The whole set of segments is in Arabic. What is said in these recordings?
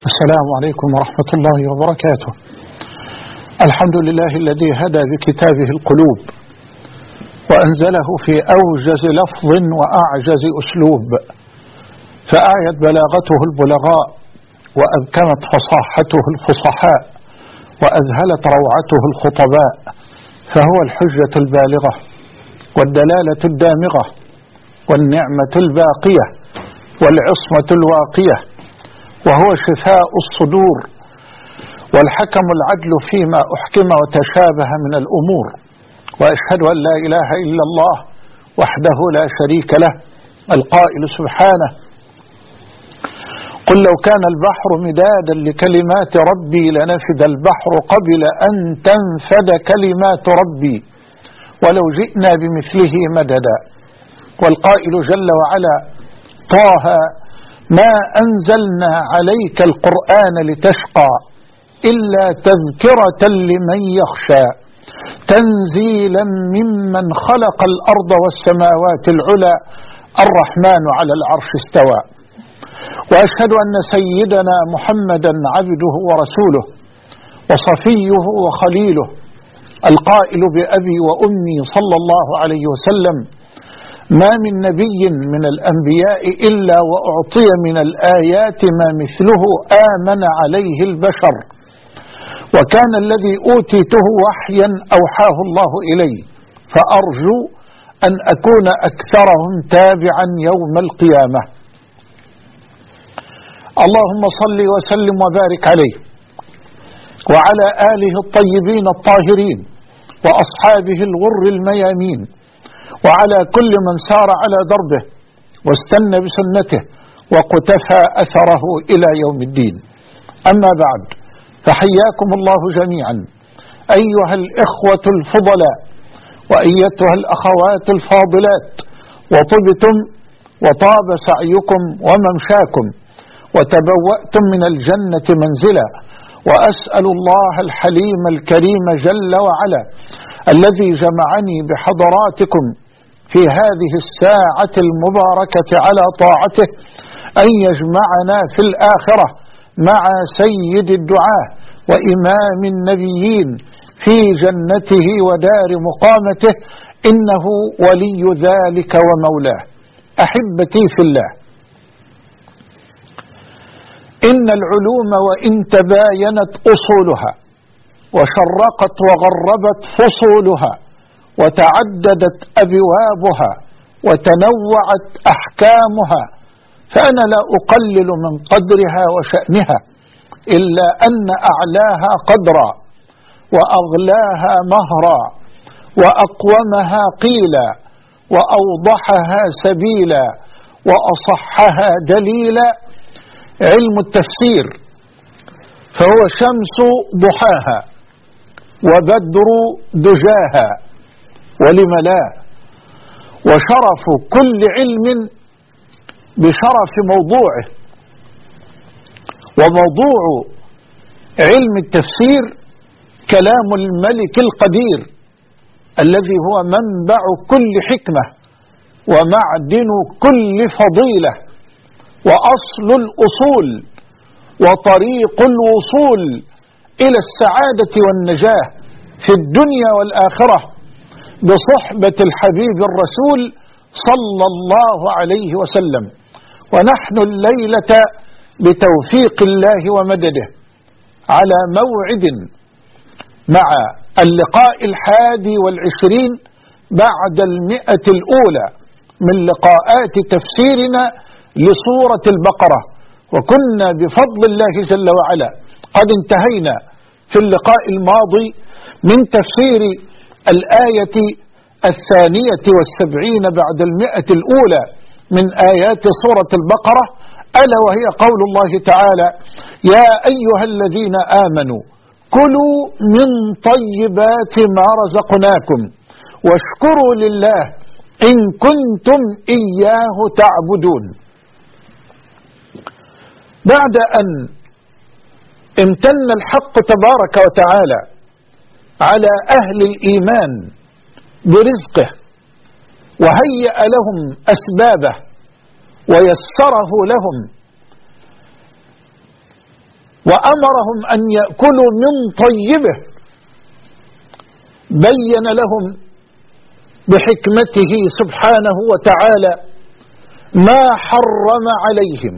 السلام عليكم ورحمة الله وبركاته. الحمد لله الذي هدى بكتابه القلوب وأنزله في أوجز لفظ وأعجز أسلوب، فأعيت بلاغته البلغاء وأبكمت فصاحته الفصحاء وأذهلت روعته الخطباء، فهو الحجة البالغة والدلالة الدامغة والنعمة الباقية والعصمة الواقية، وهو شفاء الصدور والحكم العدل فيما أحكم وتشابه من الأمور. وأشهد أن لا إله إلا الله وحده لا شريك له القائل سبحانه: قل لو كان البحر مدادا لكلمات ربي لنفد البحر قبل أن تنفد كلمات ربي ولو جئنا بمثله مددا. والقائل جل وعلا: طه ما أنزلنا عليك القرآن لتشقى إلا تذكرة لمن يخشى تنزيلا ممن خلق الأرض والسماوات العلى الرحمن على العرش استوى. وأشهد أن سيدنا محمدا عبده ورسوله وصفيه وخليله القائل بأبي وأمي صلى الله عليه وسلم: ما من نبي من الأنبياء إلا وأعطي من الآيات ما مثله آمن عليه البشر، وكان الذي أوتيته وحيا أوحاه الله إلي، فأرجو أن أكون أكثرهم تابعا يوم القيامة. اللهم صل وسلم وبارك عليه وعلى آله الطيبين الطاهرين وأصحابه الغر الميامين وعلى كل من سار على دربه واستنى بسنته وقتفى أثره إلى يوم الدين. أما بعد، فحياكم الله جميعا أيها الإخوة الفضلاء وأيتها الأخوات الفاضلات، وطبتم وطاب سعيكم وممشاكم وتبوأتم من الجنة منزلا. وأسأل الله الحليم الكريم جل وعلا الذي جمعني بحضراتكم في هذه الساعة المباركة على طاعته أن يجمعنا في الآخرة مع سيد الدعاة وإمام النبيين في جنته ودار مقامته، إنه ولي ذلك ومولاه. أحبتي في الله، إن العلوم وإن تباينت أصولها وشرقت وغربت فصولها وتعددت أبوابها وتنوعت أحكامها، فأنا لا أقلل من قدرها وشأنها، إلا أن أعلاها قدرا وأغلاها مهرا وأقومها قيلا وأوضحها سبيلا وأصحها دليلا علم التفسير، فهو شمس ضحاها وبدر دجاها، ولم لا؟ وشرف كل علم بشرف موضوعه، وموضوع علم التفسير كلام الملك القدير الذي هو منبع كل حكمة ومعدن كل فضيلة وأصل الأصول وطريق الوصول إلى السعادة والنجاة في الدنيا والآخرة بصحبة الحبيب الرسول صلى الله عليه وسلم. ونحن الليلة بتوفيق الله ومدده على موعد مع اللقاء 21 بعد 100 الأولى من لقاءات تفسيرنا لسورة البقرة، وكنا بفضل الله جل وعلا قد انتهينا في اللقاء الماضي من تفسير الآية 72 بعد 100 الأولى من آيات سورة البقرة، ألا وهي قول الله تعالى: يا أيها الذين آمنوا كلوا من طيبات ما رزقناكم واشكروا لله إن كنتم إياه تعبدون. بعد أن امتن الحق تبارك وتعالى على أهل الإيمان برزقه وهيأ لهم أسبابه ويسره لهم وأمرهم أن يأكلوا من طيبه، بين لهم بحكمته سبحانه وتعالى ما حرم عليهم،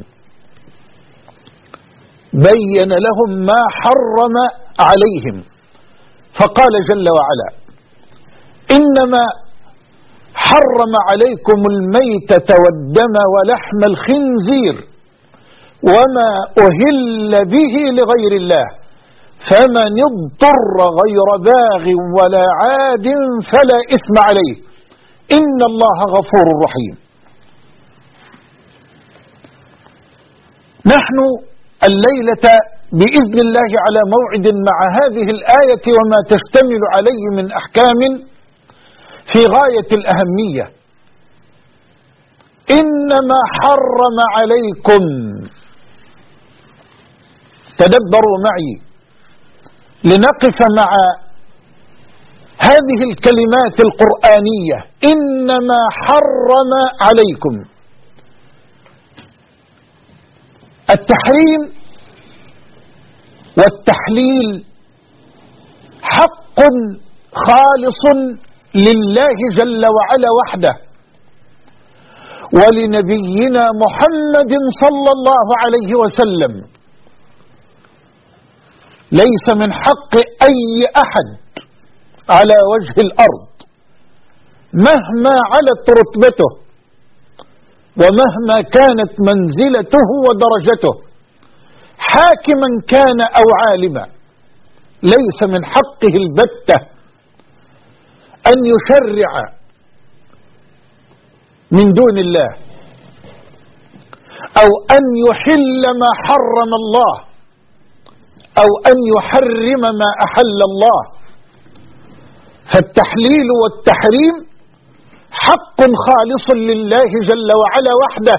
بين لهم ما حرم عليهم، فقال جل وعلا: إنما حرم عليكم الميتة والدم ولحم الخنزير وما أهل به لغير الله، فمن اضطر غير باغ ولا عاد فلا إثم عليه، إن الله غفور رحيم. نحن الليلة بإذن الله على موعد مع هذه الآية وما تشتمل عليه من أحكام في غاية الأهمية. إنما حرم عليكم، تدبروا معي لنقف مع هذه الكلمات القرآنية: إنما حرم عليكم. التحريم والتحليل حق خالص لله جل وعلا وحده، ولنبينا محمد صلى الله عليه وسلم. ليس من حق أي أحد على وجه الأرض مهما علت رتبته ومهما كانت منزلته ودرجته، حاكما كان أو عالما، ليس من حقه البتة أن يشرع من دون الله أو أن يحل ما حرم الله أو أن يحرم ما أحل الله. فالتحليل والتحريم حق خالص لله جل وعلا وحده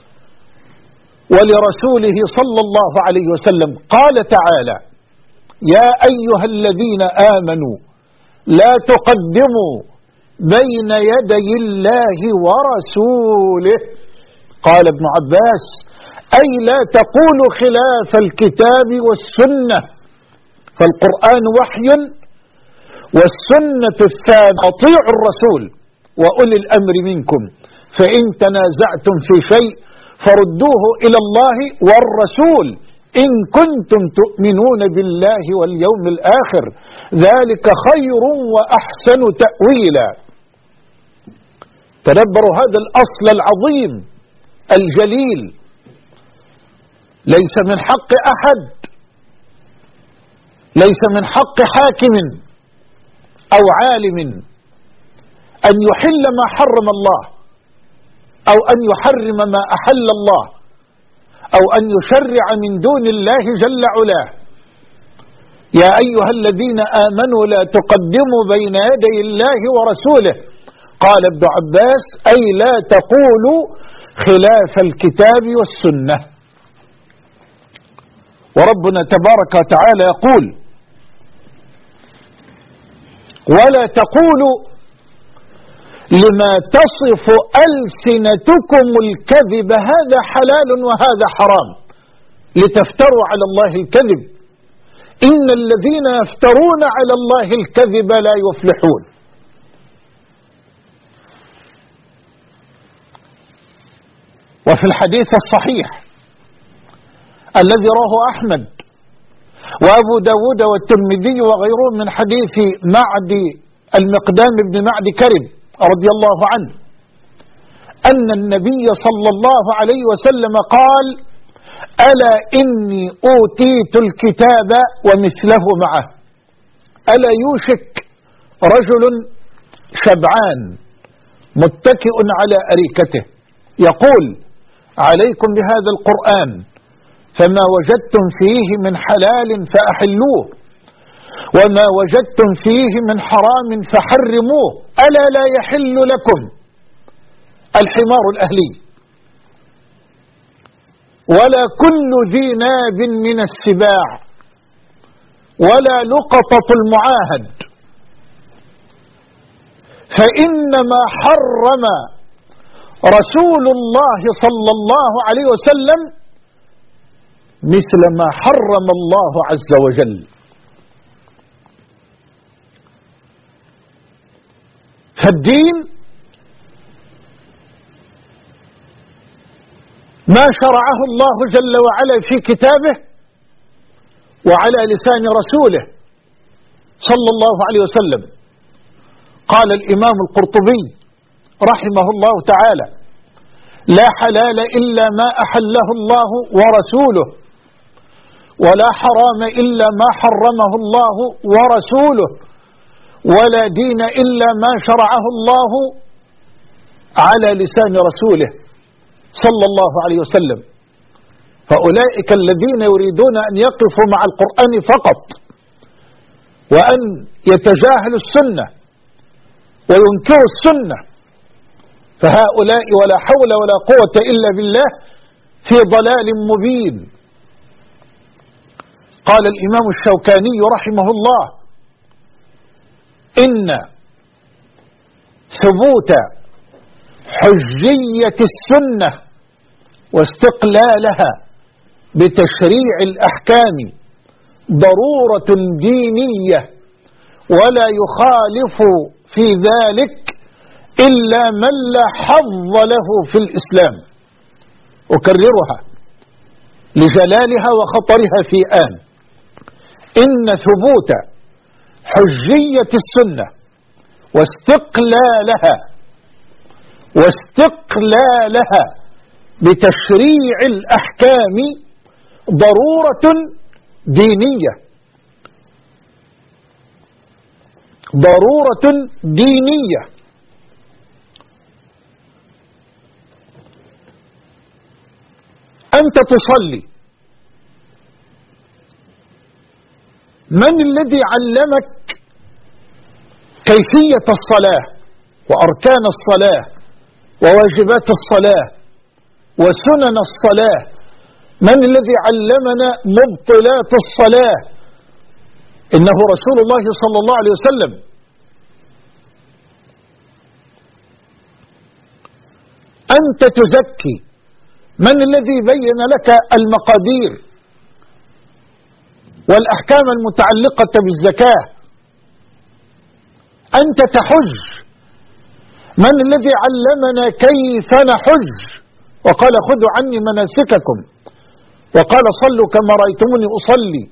ولرسوله صلى الله عليه وسلم. قال تعالى: يا أيها الذين آمنوا لا تقدموا بين يدي الله ورسوله. قال ابن عباس: أي لا تقولوا خلاف الكتاب والسنة، فالقرآن وحي والسنة الثابتة. أطيعوا الرسول وأولي الأمر منكم، فإن تنازعتم في شيء فردوه إلى الله والرسول إن كنتم تؤمنون بالله واليوم الآخر، ذلك خير وأحسن تأويلا. تدبروا هذا الأصل العظيم الجليل. ليس من حق أحد، ليس من حق حاكم أو عالم أن يحل ما حرم الله أو أن يحرم ما أحل الله أو أن يشرع من دون الله جل علاه. يا أيها الذين آمنوا لا تقدموا بين يدي الله ورسوله. قال ابن عباس: أي لا تقولوا خلاف الكتاب والسنة. وربنا تبارك وتعالى يقول: ولا تقولوا لما تصف ألسنتكم الكذب هذا حلال وهذا حرام لتفتروا على الله الكذب، إن الذين يفترون على الله الكذب لا يفلحون. وفي الحديث الصحيح الذي رواه أحمد وأبو داود والترمذي وغيرهم من حديث معد المقدام بن معد كرب رضي الله عنه أن النبي صلى الله عليه وسلم قال: ألا إني أوتيت الكتاب ومثله معه. ألا يوشك رجل شبعان متكئ على أريكته يقول: عليكم بهذا القرآن، فما وجدتم فيه من حلال فأحلوه وما وجدتم فيه من حرام فحرموه، ألا لا يحل لكم الحمار الأهلي ولا كل ذي ناب من السباع ولا لقطة المعاهد، فإنما حرم رسول الله صلى الله عليه وسلم مثل ما حرم الله عز وجل. فالدين ما شرعه الله جل وعلا في كتابه وعلى لسان رسوله صلى الله عليه وسلم. قال الإمام القرطبي رحمه الله تعالى: لا حلال إلا ما أحله الله ورسوله، ولا حرام إلا ما حرمه الله ورسوله، ولا دين إلا ما شرعه الله على لسان رسوله صلى الله عليه وسلم. فأولئك الذين يريدون أن يقفوا مع القرآن فقط وأن يتجاهلوا السنة وينكروا السنة، فهؤلاء ولا حول ولا قوة إلا بالله في ضلال مبين. قال الإمام الشوكاني رحمه الله: إن ثبوت حجية السنة واستقلالها بتشريع الأحكام ضرورة دينية، ولا يخالف في ذلك إلا من لا حظ له في الإسلام. أكررها لجلالها وخطرها في آن: إن ثبوت حجية السنة واستقلالها بتشريع الأحكام ضرورة دينية، ضرورة دينية. أنت تصلي، من الذي علمك كيفية الصلاة وأركان الصلاة وواجبات الصلاة وسنن الصلاة؟ من الذي علمنا مبطلات الصلاة؟ إنه رسول الله صلى الله عليه وسلم. أنت تزكي، من الذي بين لك المقادير والأحكام المتعلقة بالزكاة؟ أنت تحج، من الذي علمنا كيف نحج وقال: خذوا عني مناسككم، وقال: صلوا كما رأيتموني أصلي.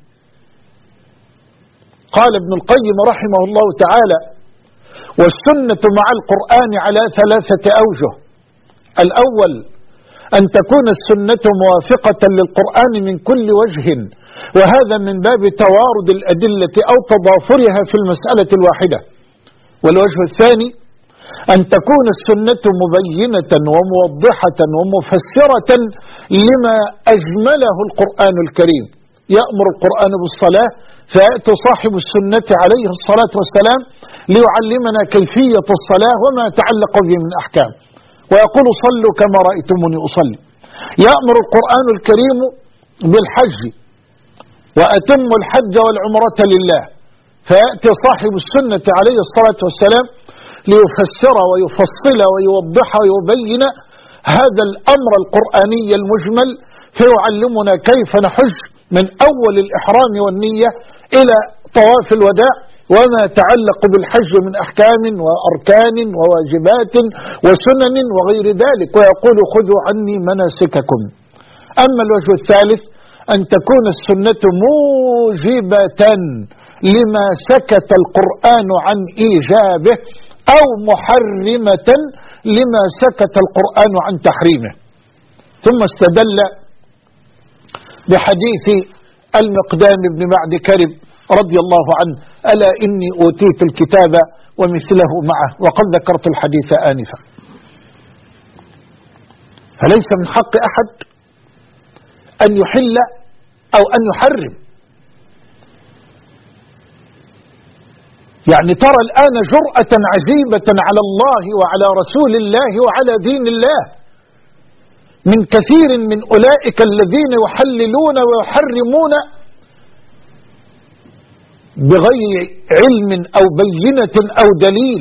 قال ابن القيم رحمه الله تعالى: والسنة مع القرآن على 3 أوجه. الأول: أن تكون السنة موافقة للقرآن من كل وجه، وهذا من باب توارد الأدلة أو تضافرها في المسألة الواحدة. والوجه الثاني: أن تكون السنة مبينة وموضحة ومفسرة لما أجمله القرآن الكريم. يأمر القرآن بالصلاة فيأتي صاحب السنة عليه الصلاة والسلام ليعلمنا كيفية الصلاة وما يتعلق به من أحكام، ويقول: صلوا كما رأيتموني أصلي. يأمر القرآن الكريم بالحج وأتم الحج والعمرة لله، فيأتي صاحب السنة عليه الصلاة والسلام ليفسر ويفصل ويوضح ويبين هذا الأمر القرآني المجمل، فيعلمنا كيف نحج من أول الإحرام والنية إلى طواف الوداع، وما يتعلق بالحج من أحكام وأركان وواجبات وسنن وغير ذلك، ويقول: خذوا عني مناسككم. أما الوجه الثالث: أن تكون السنة موجبة لما سكت القرآن عن إيجابه، أو محرمة لما سكت القرآن عن تحريمه. ثم استدل بحديث المقدام بن معد كرب رضي الله عنه: ألا إني أوتيت الكتاب ومثله معه، وقد ذكرت الحديث آنفا. فليس من حق أحد أن يحل أو أن يحرم. يعني ترى الآن جرأة عجيبة على الله وعلى رسول الله وعلى دين الله من كثير من أولئك الذين يحللون ويحرمون بغير علم أو بينة أو دليل،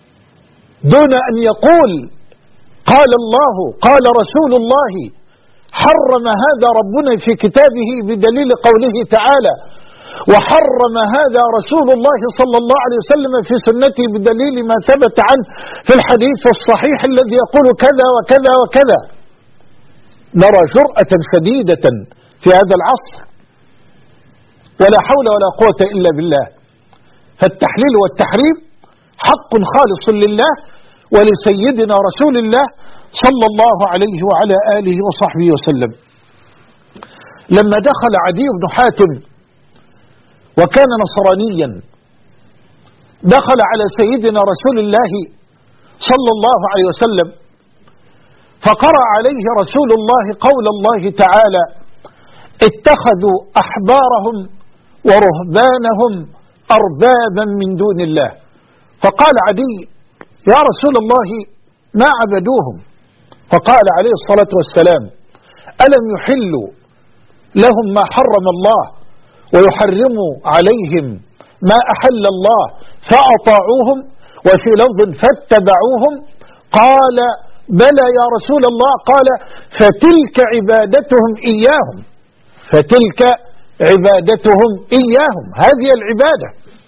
دون أن يقول: قال الله قال رسول الله حرم هذا ربنا في كتابه بدليل قوله تعالى، وحرم هذا رسول الله صلى الله عليه وسلم في سنته بدليل ما ثبت عنه في الحديث الصحيح الذي يقول كذا وكذا وكذا. نرى جرأة شديدة في هذا العصر، ولا حول ولا قوة إلا بالله. فالتحليل والتحريم حق خالص لله ولسيدنا رسول الله صلى الله عليه وعلى آله وصحبه وسلم. لما دخل عدي بن حاتم وكان نصرانيا، دخل على سيدنا رسول الله صلى الله عليه وسلم فقرأ عليه رسول الله قول الله تعالى: اتخذوا أحبارهم ورهبانهم أربابا من دون الله. فقال عدي: يا رسول الله ما عبدوهم. فقال عليه الصلاة والسلام: ألم يحلوا لهم ما حرم الله ويحرموا عليهم ما أحل الله فأطاعوهم؟ وفي لفظ فاتبعوهم. قال: بلى يا رسول الله. قال: فتلك عبادتهم إياهم، فتلك عبادتهم إياهم. هذه العبادة،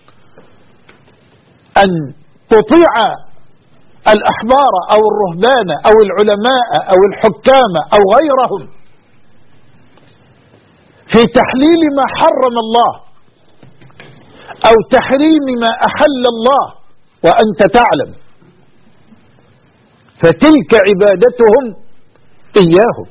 أن تطيع الأحبار أو الرهبان أو العلماء أو الحكام أو غيرهم في تحليل ما حرم الله أو تحريم ما أحل الله وأنت تعلم، فتلك عبادتهم إياهم.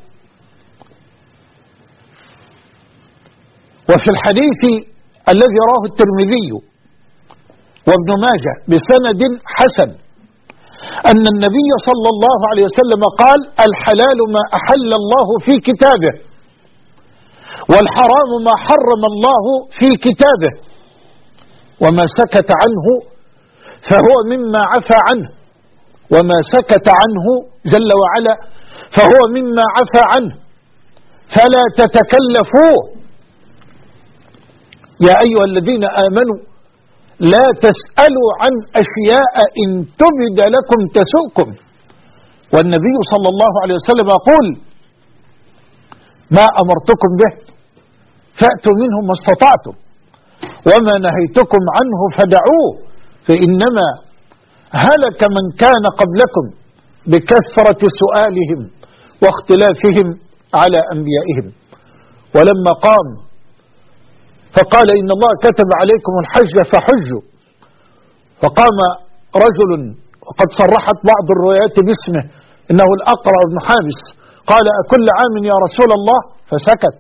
وفي الحديث الذي رواه الترمذي وابن ماجه بسند حسن أن النبي صلى الله عليه وسلم قال: الحلال ما أحل الله في كتابه، والحرام ما حرم الله في كتابه، وما سكت عنه فهو مما عفى عنه، وما سكت عنه جل وعلا فهو مما عفى عنه، فلا تتكلفوه. يا أيها الذين آمنوا لا تسألوا عن أشياء إن تبد لكم تسؤكم. والنبي صلى الله عليه وسلم يقول: ما أمرتكم به فأتوا منه ما استطعتم، وما نهيتكم عنه فدعوه، فإنما هلك من كان قبلكم بكثرة سؤالهم واختلافهم على أنبيائهم. ولما قام فقال: إن الله كتب عليكم الحج فحجوا، فقام رجل وقد صرحت بعض الروايات باسمه إنه الأقرع بن حابس، قال: أكل عام يا رسول الله؟ فسكت.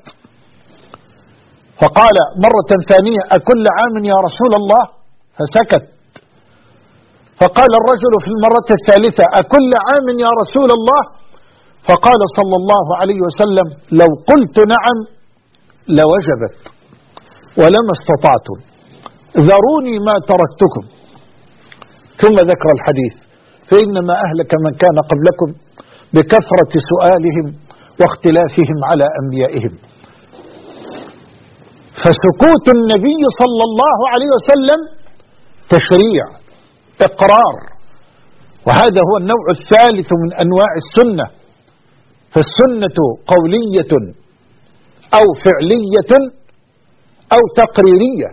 فقال مرة ثانية: أكل عام يا رسول الله؟ فسكت. فقال الرجل في المرة الثالثة: أكل عام يا رسول الله؟ فقال صلى الله عليه وسلم: لو قلت نعم لوجبت ولما استطعتم، ذروني ما تركتكم. ثم ذكر الحديث: فإنما أهلك من كان قبلكم بكثرة سؤالهم واختلافهم على أنبيائهم. فسكوت النبي صلى الله عليه وسلم تشريع، إقرار، وهذا هو النوع الثالث من أنواع السنة. فالسنة قولية أو فعلية أو تقريرية،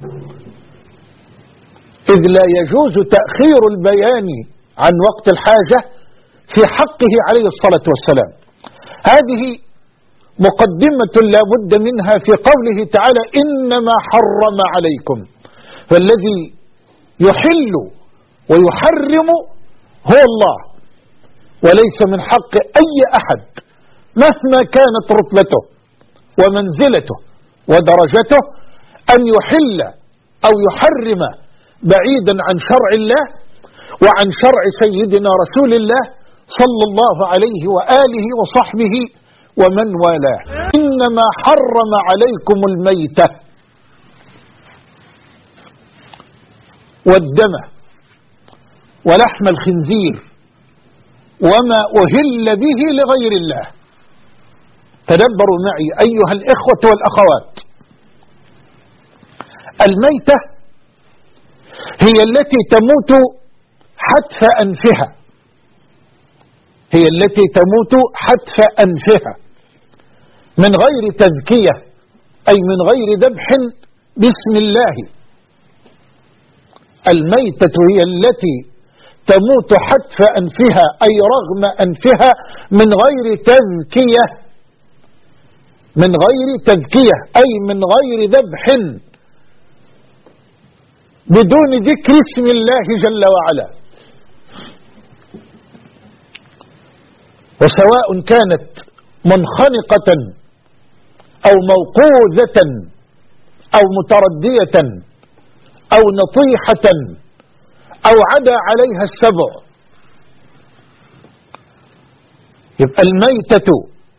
إذ لا يجوز تأخير البيان عن وقت الحاجة في حقه عليه الصلاة والسلام. هذه مقدمة لا بد منها في قوله تعالى: إنما حرم عليكم. فالذي يحل ويحرم هو الله، وليس من حق أي أحد مهما كانت رتبته ومنزلته ودرجته أن يحل أو يحرم بعيدا عن شرع الله وعن شرع سيدنا رسول الله صلى الله عليه وآله وصحبه ومن والاه. إنما حرم عليكم الميتة والدم ولحم الخنزير وما أهل به لغير الله. تدبروا معي أيها الإخوة والأخوات. الميتة هي التي تموت حتف أنفها، هي التي تموت حتف أنفها من غير تذكية، أي من غير ذبح بسم الله. الميتة هي التي تموت حتف أنفها، أي رغم أنفها، من غير تذكية، من غير تذكية أي من غير ذبح، بدون ذكر اسم الله جل وعلا. وسواء كانت منخنقة أو موقوذة أو متردية أو نطيحة أو عدا عليها السبع. يبقى الميتة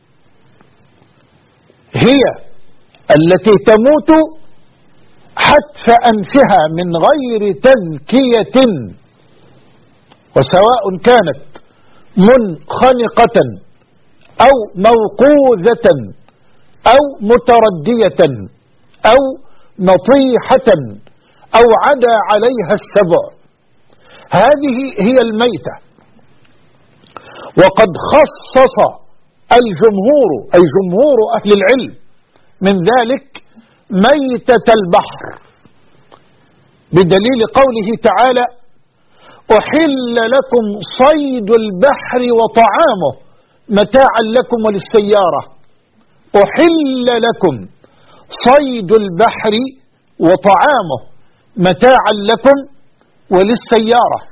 هي التي تموت حتف أنفها من غير تذكية، وسواء كانت منخنقة أو موقوذة أو متردية أو نطيحة أو عدا عليها السبع، هذه هي الميتة. وقد خصص الجمهور، أي جمهور أهل العلم، من ذلك ميتة البحر، بدليل قوله تعالى: أحل لكم صيد البحر وطعامه متاعا لكم وللسيارة. أحل لكم صيد البحر وطعامه متاعا لكم وللسيارة.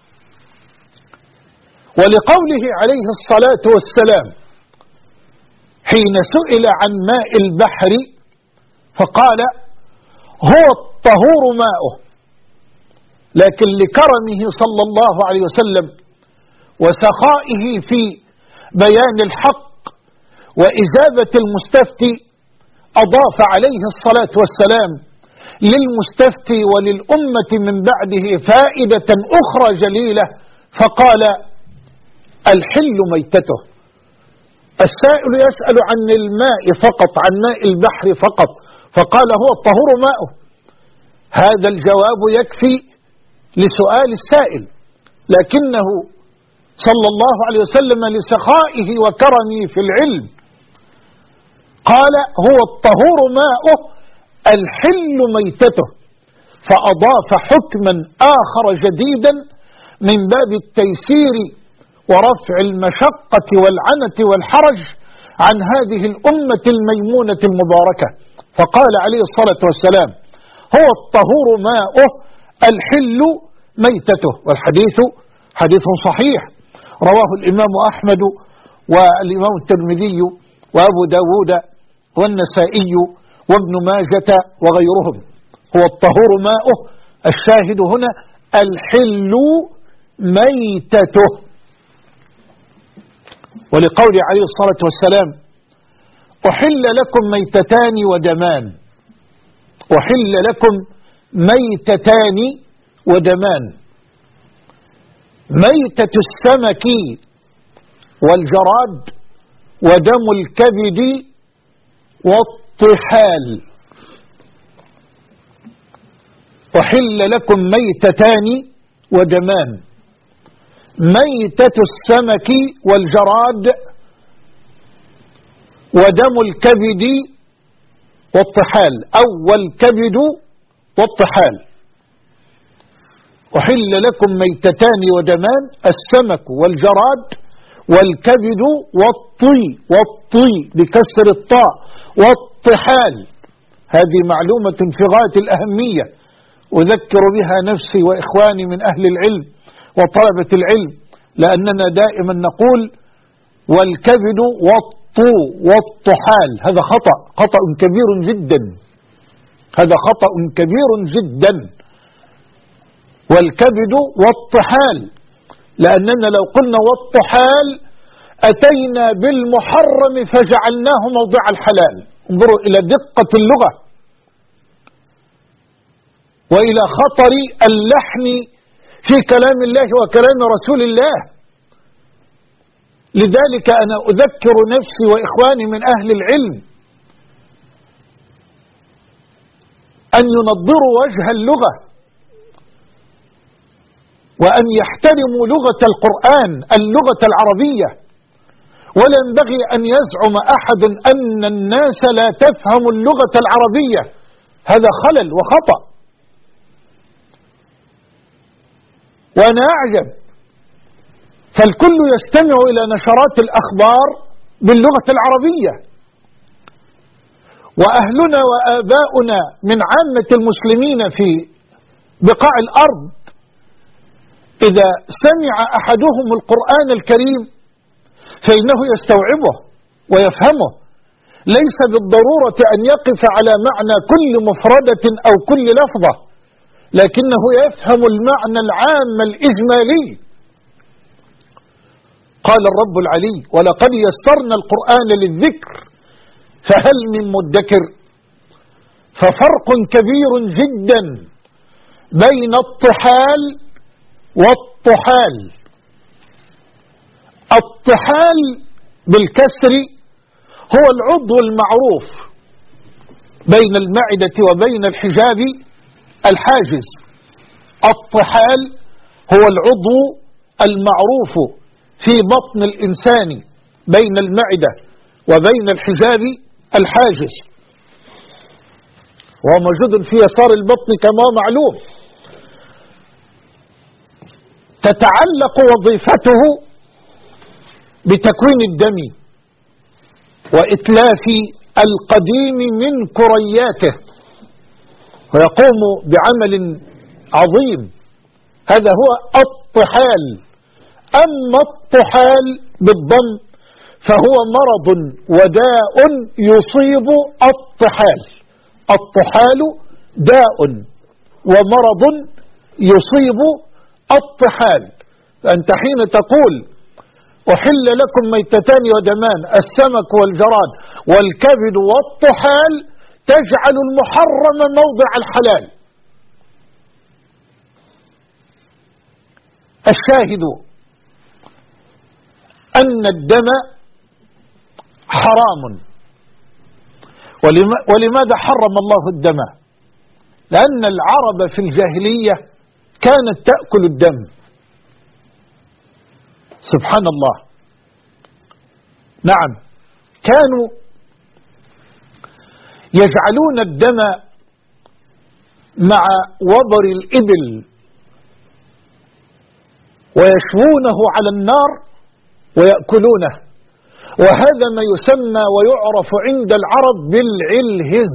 ولقوله عليه الصلاة والسلام حين سئل عن ماء البحر فقال: هو الطهور ماؤه. لكن لكرمه صلى الله عليه وسلم وسخائه في بيان الحق وإجابة المستفتي أضاف عليه الصلاة والسلام للمستفتي وللأمة من بعده فائدة أخرى جليلة، فقال: الحل ميتته. السائل يسأل عن الماء فقط، عن ماء البحر فقط، فقال: هو الطهور ماؤه. هذا الجواب يكفي لسؤال السائل، لكنه صلى الله عليه وسلم لسخائه وكرمه في العلم قال: هو الطهور ماؤه الحل ميتته، فأضاف حكما آخر جديدا من باب التيسير ورفع المشقة والعنة والحرج عن هذه الأمة الميمونة المباركة، فقال عليه الصلاة والسلام: هو الطهور ماؤه الحل ميتته. والحديث حديث صحيح رواه الإمام أحمد والإمام الترمذي وأبو داود والنسائي وابن ماجة وغيرهم. هو الطهور ماؤه، الشاهد هنا الحل ميتته. ولقول عليه الصلاة والسلام: أحل لكم ميتتان ودمان. أحل لكم ميتتان ودمان: ميتة السمك والجراد ودم الكبد والطحال. أحل لكم ميتتان ودمان: ميتة السمك والجراد ودم الكبد والطحال، أو والكبد والطحال. أحل لكم ميتتان ودمان: السمك والجراد والكبد والطي بكسر الطاء والطحال. هذه معلومة في غاية الأهمية، أذكر بها نفسي وإخواني من أهل العلم وطلبة العلم، لأننا دائما نقول والكبد والطحال. هذا خطأ كبير جدا، هذا خطأ كبير جدا. والكبد والطحال، لأننا لو قلنا والطحال أتينا بالمحرم فجعلناه موضع الحلال. انظروا إلى دقة اللغة وإلى خطر اللحن في كلام الله وكلام رسول الله. لذلك أنا أذكر نفسي وإخواني من أهل العلم أن ينظروا وجه اللغة وأن يحترموا لغة القرآن، اللغة العربية، ولا ينبغي أن يزعم أحد أن الناس لا تفهم اللغة العربية، هذا خلل وخطأ. وأنا أعجب، فالكل يستمع إلى نشرات الأخبار باللغة العربية، وأهلنا وآباؤنا من عامة المسلمين في بقاع الأرض إذا سمع أحدهم القرآن الكريم فإنه يستوعبه ويفهمه، ليس بالضرورة أن يقف على معنى كل مفردة أو كل لفظة، لكنه يفهم المعنى العام الإجمالي. قال الرب العلي: ولقد يسرنا القرآن للذكر فهل من مدكر. ففرق كبير جدا بين الطحال والطحال. الطحال بالكسر هو العضو المعروف بين المعدة وبين الحجاب الحاجز. الطحال هو العضو المعروف في بطن الإنسان بين المعدة وبين الحجاب الحاجز، وهو موجود في يسار البطن كما معلوم. تتعلق وظيفته بتكوين الدم وإتلاف القديم من كرياته، ويقوم بعمل عظيم. هذا هو الطحال. أما الطحال بالضم فهو مرض وداء يصيب الطحال. الطحال داء ومرض يصيب الطحال. فأنت حين تقول أحل لكم ميتتان ودمان السمك والجراد والكبد والطحال تجعل المحرم موضع الحلال. الشاهد أن الدم حرام. ولماذا حرم الله الدم؟ لأن العرب في الجاهلية كانت تأكل الدم. سبحان الله. نعم، كانوا يجعلون الدم مع وبر الإبل ويشوونه على النار ويأكلونه، وهذا ما يسمى ويعرف عند العرب بالعلهز.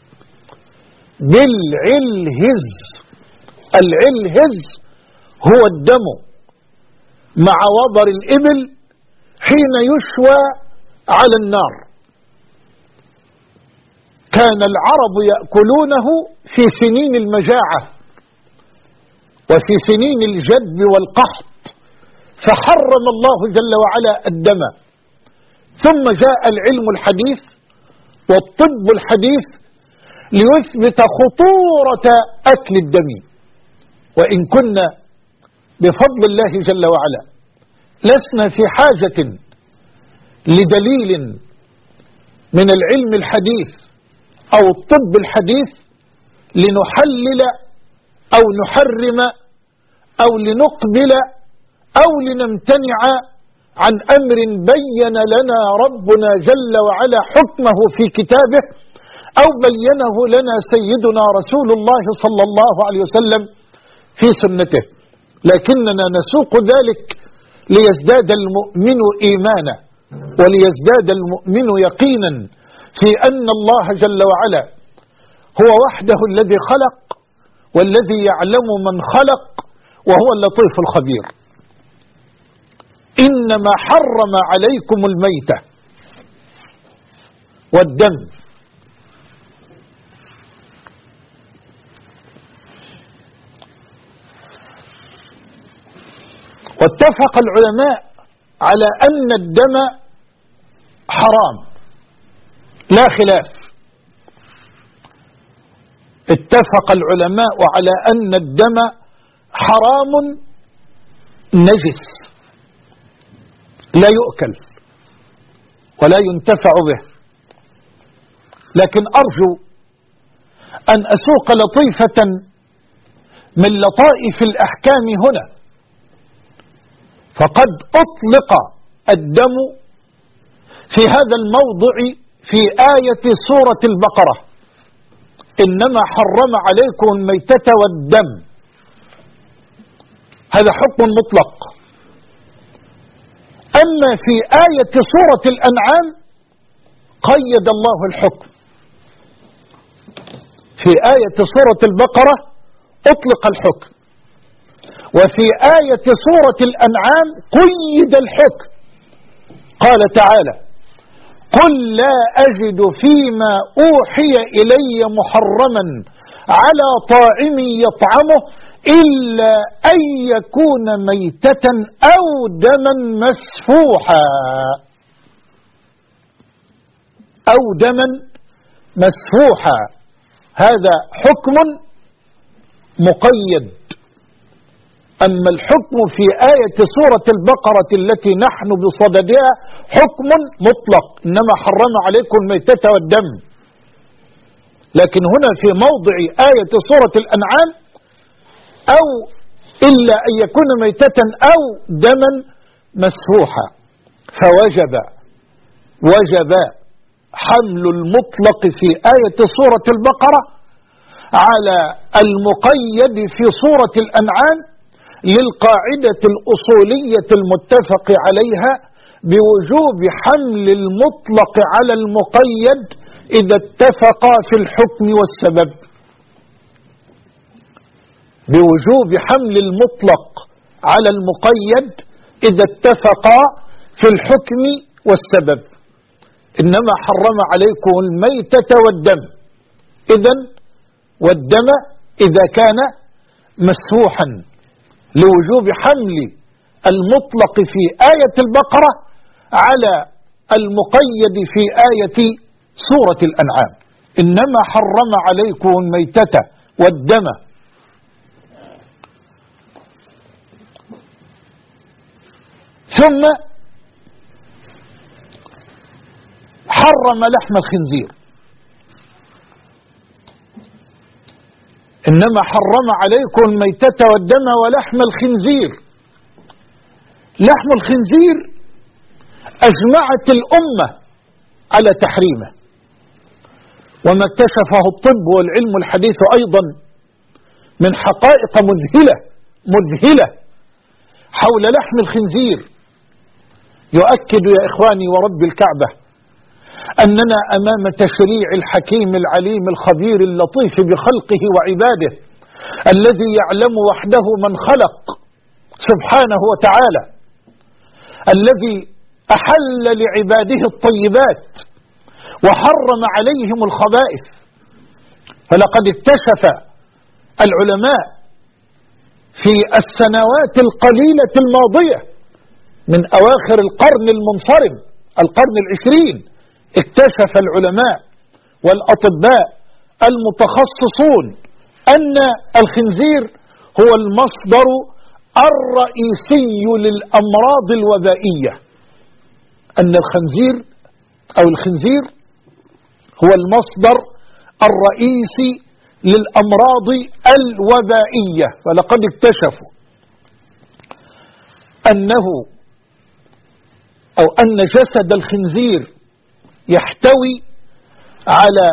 بالعلهز. العلهز هو الدم مع وبر الإبل حين يشوى على النار. كان العرب يأكلونه في سنين المجاعة وفي سنين الجدب والقحط، فحرم الله جل وعلا الدم. ثم جاء العلم الحديث والطب الحديث ليثبت خطورة أكل الدم. وإن كنا بفضل الله جل وعلا لسنا في حاجة لدليل من العلم الحديث أو الطب الحديث لنحلل أو نحرم أو لنقبل أو لنمتنع عن أمر بين لنا ربنا جل وعلا حكمه في كتابه أو بينه لنا سيدنا رسول الله صلى الله عليه وسلم في سنته، لكننا نسوق ذلك ليزداد المؤمن إيمانا وليزداد المؤمن يقينا في أن الله جل وعلا هو وحده الذي خلق والذي يعلم من خلق وهو اللطيف الخبير. إنما حرم عليكم الميتة والدم. واتفق العلماء على أن الدم حرام لا خلاف. اتفق العلماء على أن الدم حرام نجس لا يؤكل ولا ينتفع به. لكن أرجو أن أسوق لطيفة من لطائف الأحكام هنا. فقد أطلق الدم في هذا الموضع في آية سورة البقرة: إنما حرم عليكم الميتة والدم. هذا حكم مطلق. أما في آية سورة الأنعام قيد الله الحكم. في آية سورة البقرة أطلق الحكم، وفي آية سورة الأنعام قيد الحكم. قال تعالى: قل لا أجد فيما أوحي إلي محرما على طاعم يطعمه إلا أن يكون ميتة أو دما مسفوحا. أو دما مسفوحا، هذا حكم مقيد. أما الحكم في آية سورة البقرة التي نحن بصددها حكم مطلق: إنما حرم عليكم الميتة والدم. لكن هنا في موضع آية سورة الأنعام أو إلا أن يكون ميتة أو دما مسفوحا، فوجب حمل المطلق في آية سورة البقرة على المقيد في سورة الأنعام، للقاعدة الأصولية المتفق عليها بوجوب حمل المطلق على المقيد إذا اتفقا في الحكم والسبب. بوجوب حمل المطلق على المقيد إذا اتفقا في الحكم والسبب. إنما حرم عليكم الميتة والدم، إذن والدم إذا كان مسفوحا، لوجوب حمل المطلق في آية البقرة على المقيد في آية سورة الأنعام: إنما حرم عليكم الميتة والدم. ثم حرم لحم الخنزير: إنما حرم عليكم الميتة والدم ولحم الخنزير. لحم الخنزير أجمعت الأمة على تحريمه، وما اكتشفه الطب والعلم الحديث أيضا من حقائق مذهلة حول لحم الخنزير يؤكد يا إخواني ورب الكعبة أننا أمام تشريع الحكيم العليم الخبير اللطيف بخلقه وعباده، الذي يعلم وحده من خلق سبحانه وتعالى، الذي أحل لعباده الطيبات وحرم عليهم الخبائث. فلقد اكتشف العلماء في السنوات القليلة الماضية من أواخر القرن المنصرم، القرن العشرين، اكتشف العلماء والأطباء المتخصصون أن الخنزير هو المصدر الرئيسي للأمراض الوبائية. أن الخنزير هو المصدر الرئيسي للأمراض الوبائية. ولقد اكتشفوا أن جسد الخنزير يحتوي على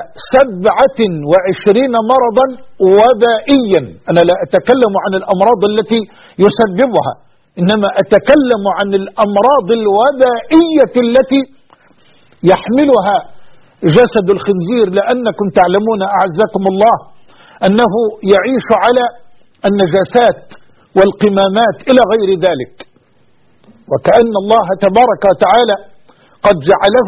27 مرضا وبائيا. أنا لا أتكلم عن الأمراض التي يسببها، إنما أتكلم عن الأمراض الوبائية التي يحملها جسد الخنزير، لأنكم تعلمون أعزكم الله أنه يعيش على النجاسات والقمامات إلى غير ذلك، وكأن الله تبارك وتعالى قد جعله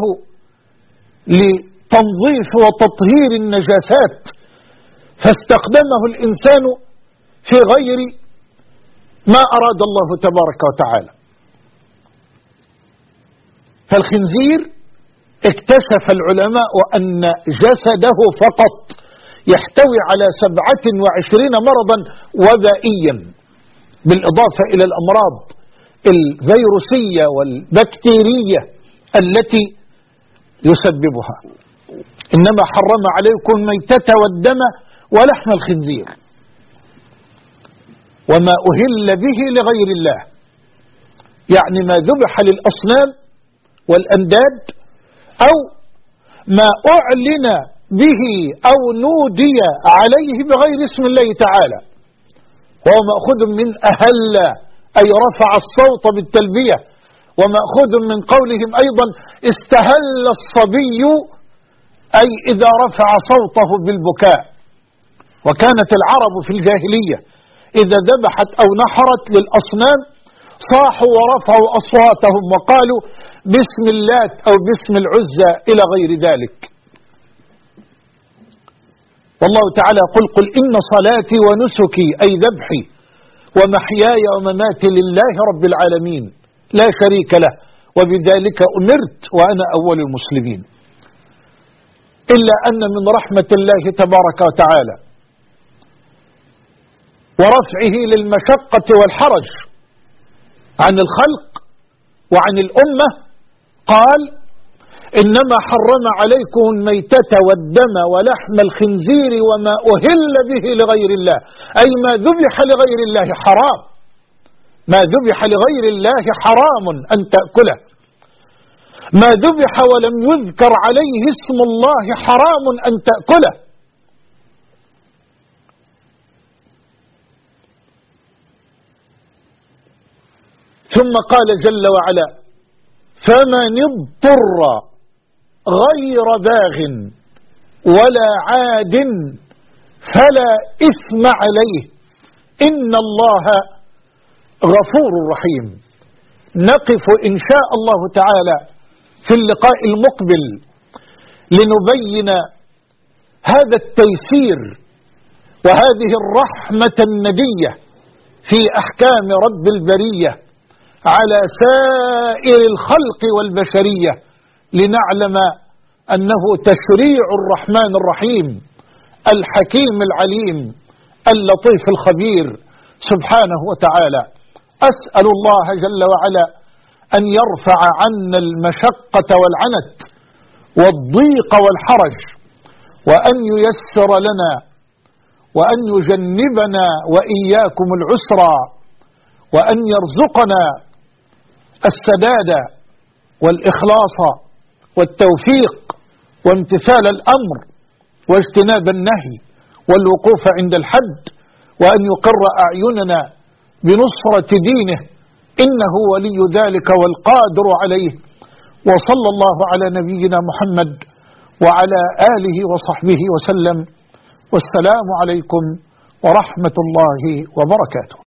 لتنظيف وتطهير النجاسات، فاستخدمه الإنسان في غير ما أراد الله تبارك وتعالى. فالخنزير اكتشف العلماء أن جسده فقط يحتوي على 27 مرضا وبائيا، بالإضافة إلى الأمراض الفيروسية والبكتيرية التي يسببها. إنما حرم عليكم الميتة والدم ولحم الخنزير وما أهل به لغير الله، يعني ما ذبح للأصنام والأنداد أو ما أعلن به أو نودي عليه بغير اسم الله تعالى، وهو مأخوذ من أهل أي رفع الصوت بالتلبية، ومأخوذ من قولهم أيضا استهل الصبي أي إذا رفع صوته بالبكاء. وكانت العرب في الجاهلية إذا ذبحت أو نحرت للأصنام صاحوا ورفعوا أصواتهم وقالوا باسم اللات أو باسم العزى إلى غير ذلك. والله تعالى يقول قل إن صلاتي ونسكي أي ذبحي ومحياي ومماتي لله رب العالمين لا شريك له وبذلك أمرت وأنا أول المسلمين. إلا أن من رحمة الله تبارك وتعالى ورفعه للمشقة والحرج عن الخلق وعن الأمة قال إنما حرم عليكم الميتة والدم ولحم الخنزير وما أهل به لغير الله، أي ما ذبح لغير الله حرام، ما ذبح لغير الله حرام أن تأكله، ما ذبح ولم يذكر عليه اسم الله حرام أن تأكله. ثم قال جل وعلا فمن اضطر غير باغ ولا عاد فلا إثم عليه إن الله غفور رحيم. نقف إن شاء الله تعالى في اللقاء المقبل لنبين هذا التيسير وهذه الرحمة الندية في أحكام رب البرية على سائر الخلق والبشرية، لنعلم أنه تشريع الرحمن الرحيم الحكيم العليم اللطيف الخبير سبحانه وتعالى. أسأل الله جل وعلا أن يرفع عنا المشقة والعنت والضيق والحرج، وأن ييسر لنا وأن يجنبنا وإياكم العسرى، وأن يرزقنا السداد والإخلاص والتوفيق وامتثال الأمر واجتناب النهي والوقوف عند الحد، وأن يقر أعيننا بنصرة دينه إنه ولي ذلك والقادر عليه. وصلى الله على نبينا محمد وعلى آله وصحبه وسلم، والسلام عليكم ورحمة الله وبركاته.